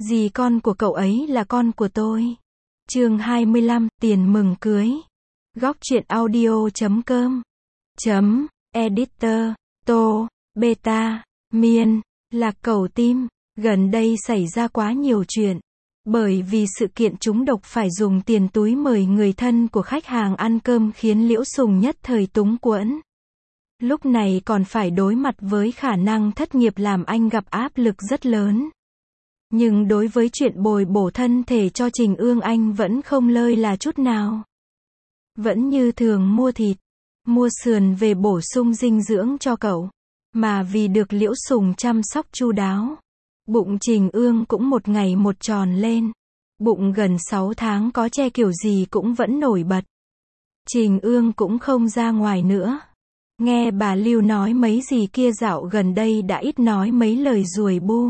Dì con của cậu ấy là con của tôi. Chương 25, tiền mừng cưới. Góc truyện audio.com Editor, Tô, Beta, Miên, Lạc Cẩu Tim. Gần đây xảy ra quá nhiều chuyện. Bởi vì sự kiện trúng độc phải dùng tiền túi mời người thân của khách hàng ăn cơm khiến Liễu Sùng nhất thời túng quẫn. Lúc này còn phải đối mặt với khả năng thất nghiệp làm anh gặp áp lực rất lớn. Nhưng đối với chuyện bồi bổ thân thể cho Trình Ương anh vẫn không lơi là chút nào. Vẫn như thường mua thịt, mua sườn về bổ sung dinh dưỡng cho cậu. Mà vì được Liễu Sùng chăm sóc chu đáo, bụng Trình Ương cũng một ngày một tròn lên. Bụng gần 6 tháng có che kiểu gì cũng vẫn nổi bật. Trình Ương cũng không ra ngoài nữa. Nghe bà Lưu nói mấy gì kia dạo gần đây đã ít nói mấy lời ruồi bu.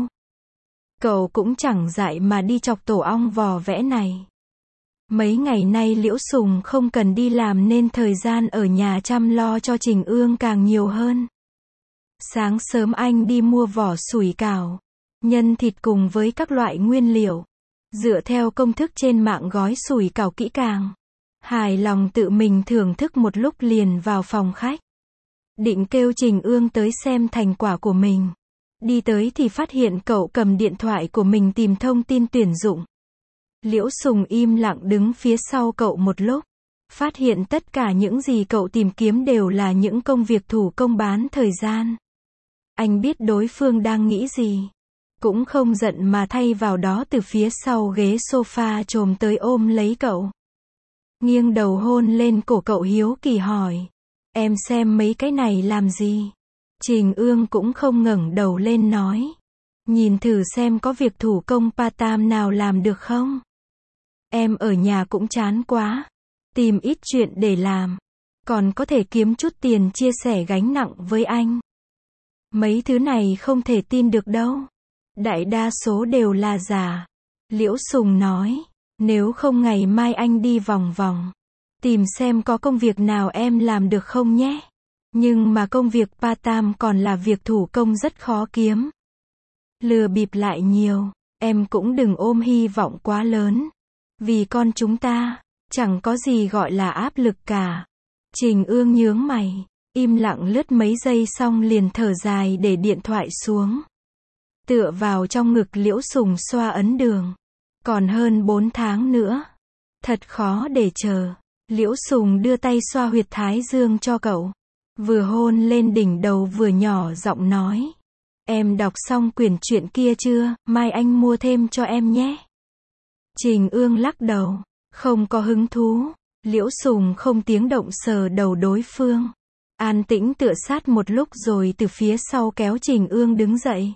Cậu cũng chẳng dại mà đi chọc tổ ong vò vẽ này. Mấy ngày nay Liễu Sùng không cần đi làm nên thời gian ở nhà chăm lo cho Trình Ương càng nhiều hơn. Sáng sớm anh đi mua vỏ sủi cảo, nhân thịt cùng với các loại nguyên liệu. Dựa theo công thức trên mạng gói sủi cảo kỹ càng. Hài lòng tự mình thưởng thức một lúc liền vào phòng khách. Định kêu Trình Ương tới xem thành quả của mình. Đi tới thì phát hiện cậu cầm điện thoại của mình tìm thông tin tuyển dụng. Liễu Sùng im lặng đứng phía sau cậu một lúc. Phát hiện tất cả những gì cậu tìm kiếm đều là những công việc thủ công bán thời gian. Anh biết đối phương đang nghĩ gì. Cũng không giận mà thay vào đó từ phía sau ghế sofa chồm tới ôm lấy cậu. Nghiêng đầu hôn lên cổ cậu hiếu kỳ hỏi. Em xem mấy cái này làm gì? Trình Ương cũng không ngẩng đầu lên nói. Nhìn thử xem có việc thủ công part-time nào làm được không? Em ở nhà cũng chán quá. Tìm ít chuyện để làm. Còn có thể kiếm chút tiền chia sẻ gánh nặng với anh. Mấy thứ này không thể tin được đâu. Đại đa số đều là giả. Liễu Sùng nói. Nếu không ngày mai anh đi vòng vòng. Tìm xem có công việc nào em làm được không nhé. Nhưng mà công việc part-time còn là việc thủ công rất khó kiếm. Lừa bịp lại nhiều. Em cũng đừng ôm hy vọng quá lớn. Vì con chúng ta, chẳng có gì gọi là áp lực cả. Trình Ương nhướng mày. Im lặng lướt mấy giây xong liền thở dài để điện thoại xuống. Tựa vào trong ngực Liễu Sùng xoa ấn đường. Còn hơn 4 tháng nữa. Thật khó để chờ. Liễu Sùng đưa tay xoa huyệt thái dương cho cậu. Vừa hôn lên đỉnh đầu vừa nhỏ giọng nói. Em đọc xong quyển truyện kia chưa, mai anh mua thêm cho em nhé. Trình Ương lắc đầu. Không có hứng thú. Liễu Sùng không tiếng động sờ đầu đối phương. An tĩnh tựa sát một lúc rồi từ phía sau kéo Trình Ương đứng dậy.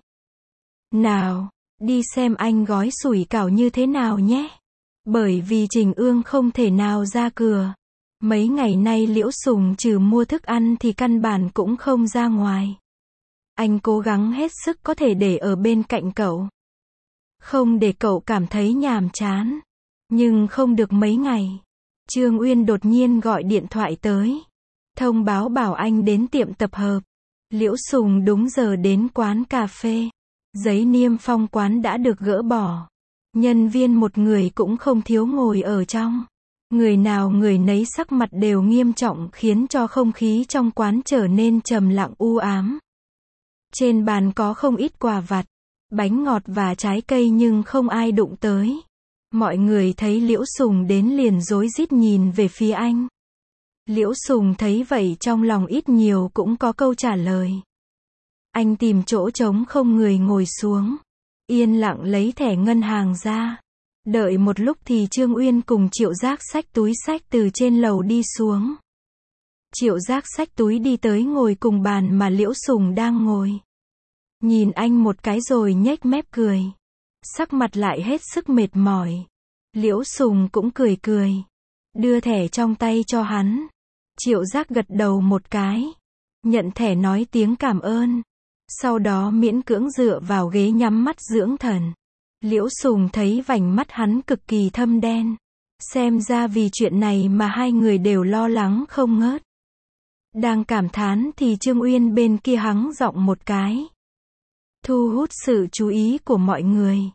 Nào, đi xem anh gói sủi cảo như thế nào nhé. Bởi vì Trình Ương không thể nào ra cửa. Mấy ngày nay Liễu Sùng trừ mua thức ăn thì căn bản cũng không ra ngoài. Anh cố gắng hết sức có thể để ở bên cạnh cậu. Không để cậu cảm thấy nhàm chán. Nhưng không được mấy ngày. Trương Uyên đột nhiên gọi điện thoại tới. Thông báo bảo anh đến tiệm tập hợp. Liễu Sùng đúng giờ đến quán cà phê. Giấy niêm phong quán đã được gỡ bỏ. Nhân viên một người cũng không thiếu ngồi ở trong. Người nào người nấy sắc mặt đều nghiêm trọng khiến cho không khí trong quán trở nên trầm lặng u ám. Trên bàn có không ít quà vặt, bánh ngọt và trái cây nhưng không ai đụng tới. Mọi người thấy Liễu Sùng đến liền rối rít nhìn về phía anh. Liễu Sùng thấy vậy trong lòng ít nhiều cũng có câu trả lời. Anh tìm chỗ trống không người ngồi xuống. Yên lặng lấy thẻ ngân hàng ra. Đợi một lúc thì Trương Uyên cùng Triệu Giác xách túi xách từ trên lầu đi xuống. Triệu Giác xách túi đi tới ngồi cùng bàn mà Liễu Sùng đang ngồi. Nhìn anh một cái rồi nhếch mép cười. Sắc mặt lại hết sức mệt mỏi. Liễu Sùng cũng cười cười. Đưa thẻ trong tay cho hắn. Triệu Giác gật đầu một cái. Nhận thẻ nói tiếng cảm ơn. Sau đó miễn cưỡng dựa vào ghế nhắm mắt dưỡng thần. Liễu Sùng thấy vành mắt hắn cực kỳ thâm đen. Xem ra vì chuyện này mà hai người đều lo lắng không ngớt. Đang cảm thán thì Trương Uyên bên kia hắng giọng một cái. Thu hút sự chú ý của mọi người.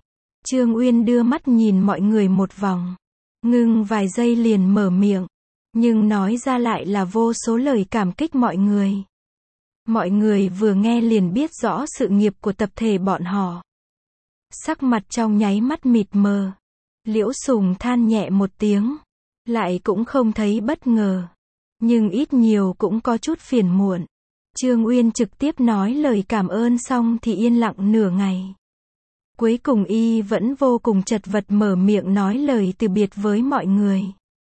Trương Uyên đưa mắt nhìn mọi người một vòng. Ngưng vài giây liền mở miệng. Nhưng nói ra lại là vô số lời cảm kích mọi người. Mọi người vừa nghe liền biết rõ sự nghiệp của tập thể bọn họ. Sắc mặt trong nháy mắt mịt mờ. Liễu Sùng than nhẹ một tiếng. Lại cũng không thấy bất ngờ. Nhưng ít nhiều cũng có chút phiền muộn. Trương Uyên trực tiếp nói lời cảm ơn xong thì yên lặng nửa ngày. Cuối cùng y vẫn vô cùng chật vật mở miệng nói lời từ biệt với mọi người.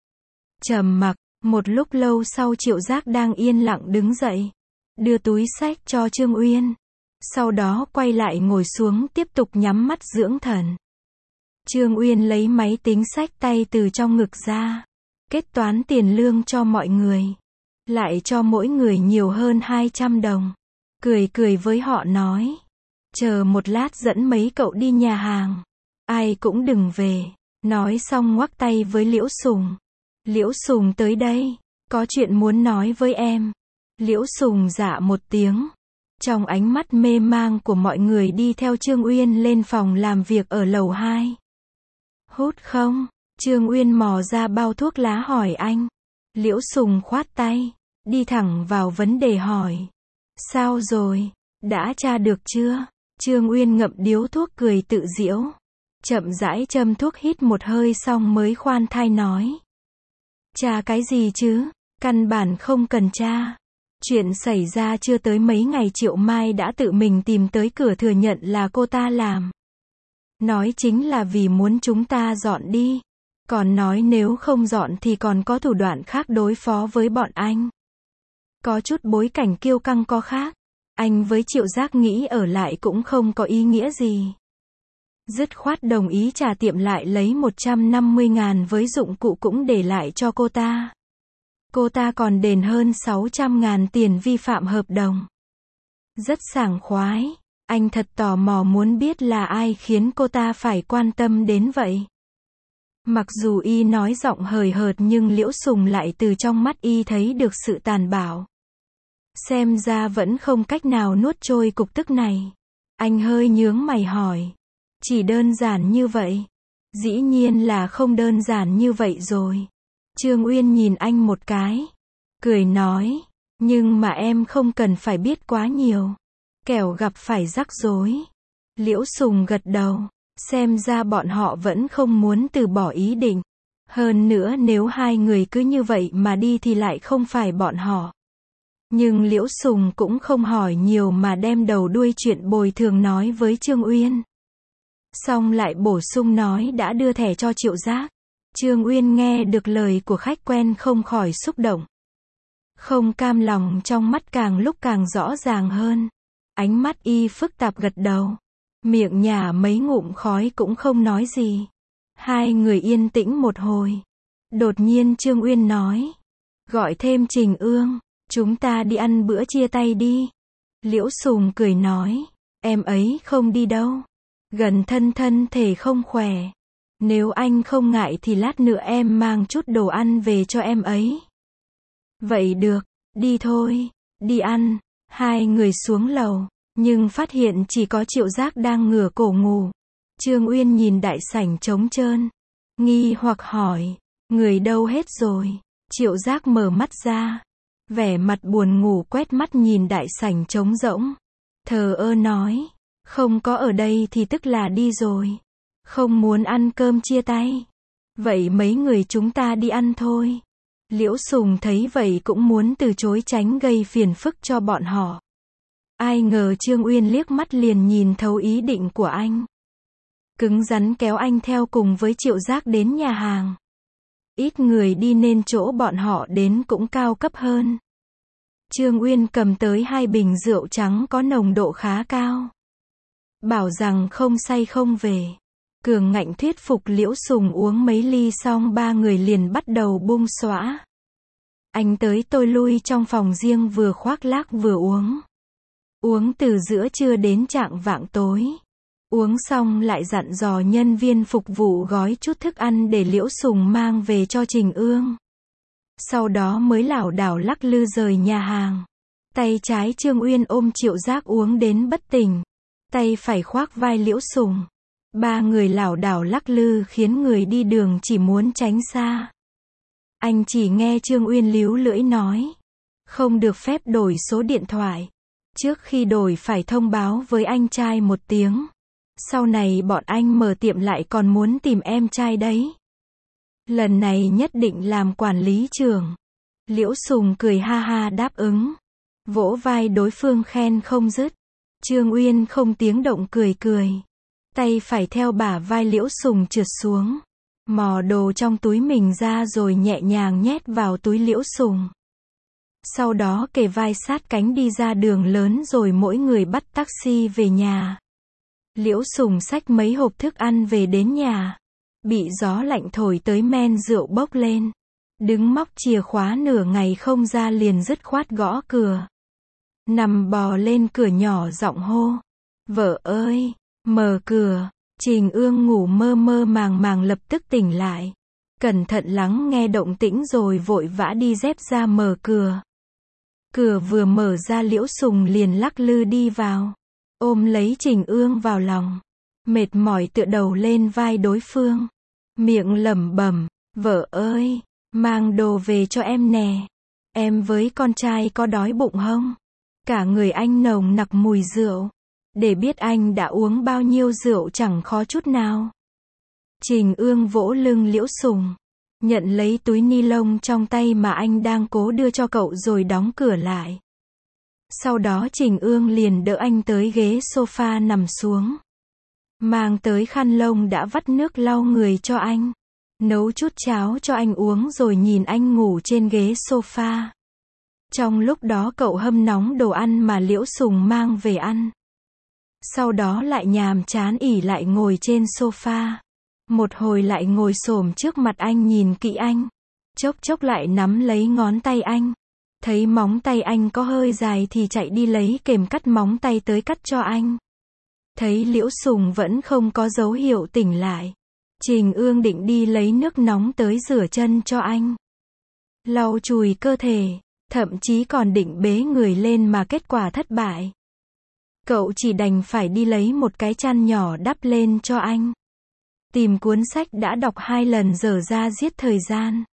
Trầm mặc, một lúc lâu sau Triệu Giác đang yên lặng đứng dậy. Đưa túi sách cho Trương Uyên. Sau đó quay lại ngồi xuống tiếp tục nhắm mắt dưỡng thần. Trương Uyên lấy máy tính xách tay từ trong ngực ra. Kết toán tiền lương cho mọi người. Lại cho mỗi người nhiều hơn 200 đồng. Cười cười với họ nói. Chờ một lát dẫn mấy cậu đi nhà hàng. Ai cũng đừng về. Nói xong ngoắc tay với Liễu Sùng. Liễu Sùng tới đây. Có chuyện muốn nói với em. Liễu Sùng dạ một tiếng. Trong ánh mắt mê mang của mọi người đi theo Trương Uyên lên phòng làm việc ở lầu 2. Hút không? Trương Uyên mò ra bao thuốc lá hỏi anh. Liễu Sùng khoát tay. Đi thẳng vào vấn đề hỏi. Sao rồi? Đã tra được chưa? Trương Uyên ngậm điếu thuốc cười tự giễu. Chậm rãi châm thuốc hít một hơi xong mới khoan thai nói. Tra cái gì chứ? Căn bản không cần tra. Chuyện xảy ra chưa tới mấy ngày Triệu Mai đã tự mình tìm tới cửa thừa nhận là cô ta làm. Nói chính là vì muốn chúng ta dọn đi. Còn nói nếu không dọn thì còn có thủ đoạn khác đối phó với bọn anh. Có chút bối cảnh kiêu căng có khác. Anh với Triệu Giác nghĩ ở lại cũng không có ý nghĩa gì. Dứt khoát đồng ý trả tiệm lại lấy 150.000 với dụng cụ cũng để lại cho cô ta. Cô ta còn đền hơn 600.000 tiền vi phạm hợp đồng. Rất sảng khoái. Anh thật tò mò muốn biết là ai khiến cô ta phải quan tâm đến vậy. Mặc dù y nói giọng hời hợt nhưng Liễu Sùng lại từ trong mắt y thấy được sự tàn bạo. Xem ra vẫn không cách nào nuốt trôi cục tức này. Anh hơi nhướng mày hỏi. Chỉ đơn giản như vậy? Dĩ nhiên là không đơn giản như vậy rồi. Trương Uyên nhìn anh một cái. Cười nói. Nhưng mà em không cần phải biết quá nhiều. Kẻo gặp phải rắc rối. Liễu Sùng gật đầu. Xem ra bọn họ vẫn không muốn từ bỏ ý định. Hơn nữa nếu hai người cứ như vậy mà đi thì lại không phải bọn họ. Nhưng Liễu Sùng cũng không hỏi nhiều mà đem đầu đuôi chuyện bồi thường nói với Trương Uyên. Xong lại bổ sung nói đã đưa thẻ cho Triệu Giác. Trương Uyên nghe được lời của khách quen không khỏi xúc động. Không cam lòng trong mắt càng lúc càng rõ ràng hơn. Ánh mắt y phức tạp gật đầu. Miệng nhả mấy ngụm khói cũng không nói gì. Hai người yên tĩnh một hồi. Đột nhiên Trương Uyên nói. Gọi thêm Trình Ương. Chúng ta đi ăn bữa chia tay đi. Liễu Sùng cười nói. Em ấy không đi đâu. Gần thân thể không khỏe. Nếu anh không ngại thì lát nữa em mang chút đồ ăn về cho em ấy. Vậy được, đi thôi, đi ăn. Hai người xuống lầu, nhưng phát hiện chỉ có Triệu Giác đang ngửa cổ ngủ. Trương Uyên nhìn đại sảnh trống trơn. Nghi hoặc hỏi, người đâu hết rồi? Triệu Giác mở mắt ra. Vẻ mặt buồn ngủ quét mắt nhìn đại sảnh trống rỗng. Thờ ơ nói, không có ở đây thì tức là đi rồi. Không muốn ăn cơm chia tay. Vậy mấy người chúng ta đi ăn thôi. Liễu Sùng thấy vậy cũng muốn từ chối tránh gây phiền phức cho bọn họ. Ai ngờ Trương Uyên liếc mắt liền nhìn thấu ý định của anh. Cứng rắn kéo anh theo cùng với Triệu Giác đến nhà hàng. Ít người đi nên chỗ bọn họ đến cũng cao cấp hơn. Trương Uyên cầm tới 2 bình rượu trắng có nồng độ khá cao. Bảo rằng không say không về. Cường ngạnh thuyết phục Liễu Sùng uống mấy ly xong 3 người liền bắt đầu bung xõa. Anh tới tôi lui trong phòng riêng vừa khoác lác vừa uống. Uống từ giữa trưa đến chạng vạng tối. Uống xong lại dặn dò nhân viên phục vụ gói chút thức ăn để Liễu Sùng mang về cho Trình Ương. Sau đó mới lảo đảo lắc lư rời nhà hàng. Tay trái Trương Uyên ôm Triệu Giác uống đến bất tỉnh. Tay phải khoác vai Liễu Sùng. Ba người lảo đảo lắc lư khiến người đi đường chỉ muốn tránh xa. Anh chỉ nghe Trương Uyên líu lưỡi nói. Không được phép đổi số điện thoại. Trước khi đổi phải thông báo với anh trai một tiếng. Sau này bọn anh mở tiệm lại còn muốn tìm em trai đấy. Lần này nhất định làm quản lý trưởng. Liễu Sùng cười ha ha đáp ứng. Vỗ vai đối phương khen không dứt. Trương Uyên không tiếng động cười cười. Tay phải theo bả vai Liễu Sùng trượt xuống. Mò đồ trong túi mình ra rồi nhẹ nhàng nhét vào túi Liễu Sùng. Sau đó kề vai sát cánh đi ra đường lớn rồi mỗi người bắt taxi về nhà. Liễu Sùng xách mấy hộp thức ăn về đến nhà. Bị gió lạnh thổi tới men rượu bốc lên. Đứng móc chìa khóa nửa ngày không ra liền dứt khoát gõ cửa. Nằm bò lên cửa nhỏ giọng hô. Vợ ơi, mở cửa. Trình Ương ngủ mơ mơ màng màng lập tức tỉnh lại. Cẩn thận lắng nghe động tĩnh rồi vội vã đi dép ra mở cửa. Cửa vừa mở ra Liễu Sùng liền lắc lư đi vào. Ôm lấy Trình Ương vào lòng. Mệt mỏi tựa đầu lên vai đối phương. Miệng lẩm bẩm, vợ ơi, mang đồ về cho em nè. Em với con trai có đói bụng không? Cả người anh nồng nặc mùi rượu. Để biết anh đã uống bao nhiêu rượu chẳng khó chút nào. Trình Ương vỗ lưng Liễu Sùng. Nhận lấy túi ni lông trong tay mà anh đang cố đưa cho cậu rồi đóng cửa lại. Sau đó Trình Ương liền đỡ anh tới ghế sofa nằm xuống. Mang tới khăn lông đã vắt nước lau người cho anh. Nấu chút cháo cho anh uống rồi nhìn anh ngủ trên ghế sofa. Trong lúc đó cậu hâm nóng đồ ăn mà Liễu Sùng mang về ăn. Sau đó lại nhàm chán ỉ lại ngồi trên sofa. Một hồi lại ngồi xổm trước mặt anh nhìn kỹ anh. Chốc chốc lại nắm lấy ngón tay anh. Thấy móng tay anh có hơi dài thì chạy đi lấy kềm cắt móng tay tới cắt cho anh. Thấy Liễu Sùng vẫn không có dấu hiệu tỉnh lại. Trình Ương định đi lấy nước nóng tới rửa chân cho anh. Lau chùi cơ thể. Thậm chí còn định bế người lên mà kết quả thất bại. Cậu chỉ đành phải đi lấy một cái chăn nhỏ đắp lên cho anh. Tìm cuốn sách đã đọc 2 lần dở ra giết thời gian.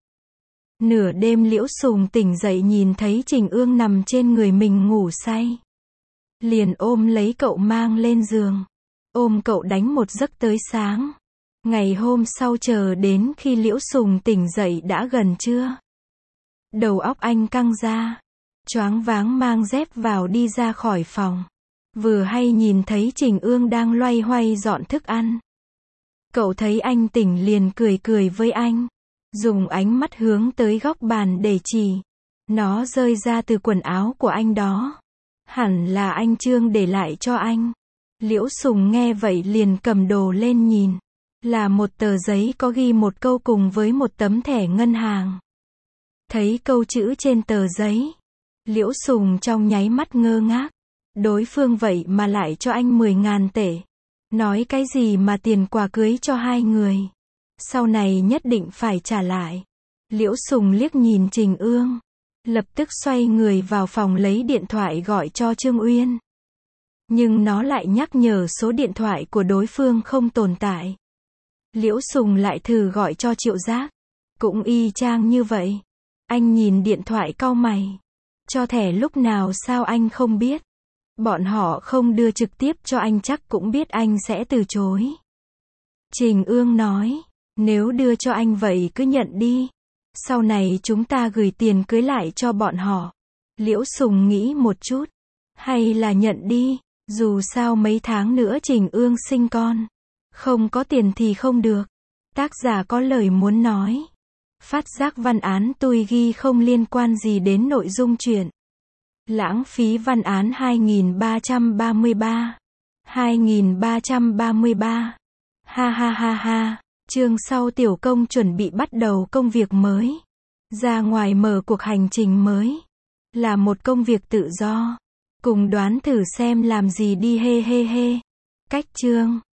Nửa đêm Liễu Sùng tỉnh dậy nhìn thấy Trình Ương nằm trên người mình ngủ say. Liền ôm lấy cậu mang lên giường. Ôm cậu đánh một giấc tới sáng. Ngày hôm sau chờ đến khi Liễu Sùng tỉnh dậy đã gần trưa. Đầu óc anh căng ra. Choáng váng mang dép vào đi ra khỏi phòng. Vừa hay nhìn thấy Trình Ương đang loay hoay dọn thức ăn. Cậu thấy anh tỉnh liền cười cười với anh. Dùng ánh mắt hướng tới góc bàn để chỉ. Nó rơi ra từ quần áo của anh đó. Hẳn là anh Trương để lại cho anh. Liễu Sùng nghe vậy liền cầm đồ lên nhìn. Là một tờ giấy có ghi một câu cùng với một tấm thẻ ngân hàng. Thấy câu chữ trên tờ giấy. Liễu Sùng trong nháy mắt ngơ ngác. Đối phương vậy mà lại cho anh 10.000 tệ. Nói cái gì mà tiền quà cưới cho 2 người. Sau này nhất định phải trả lại. Liễu Sùng liếc nhìn Trình Ương. Lập tức xoay người vào phòng lấy điện thoại gọi cho Trương Uyên. Nhưng nó lại nhắc nhở số điện thoại của đối phương không tồn tại. Liễu Sùng lại thử gọi cho Triệu Giác. Cũng y chang như vậy. Anh nhìn điện thoại cau mày. Cho thẻ lúc nào sao anh không biết. Bọn họ không đưa trực tiếp cho anh chắc cũng biết anh sẽ từ chối. Trình Ương nói. Nếu đưa cho anh vậy cứ nhận đi. Sau này chúng ta gửi tiền cưới lại cho bọn họ. Liễu Sùng nghĩ một chút. Hay là nhận đi. Dù sao mấy tháng nữa Trình Ương sinh con. Không có tiền thì không được. Tác giả có lời muốn nói. Phát giác văn án tôi ghi không liên quan gì đến nội dung truyện. Lãng phí văn án 2333. 2333. Ha ha ha ha. Chương sau Tiểu Công chuẩn bị bắt đầu công việc mới. Ra ngoài mở cuộc hành trình mới. Là một công việc tự do. Cùng đoán thử xem làm gì đi he he he. Cách chương.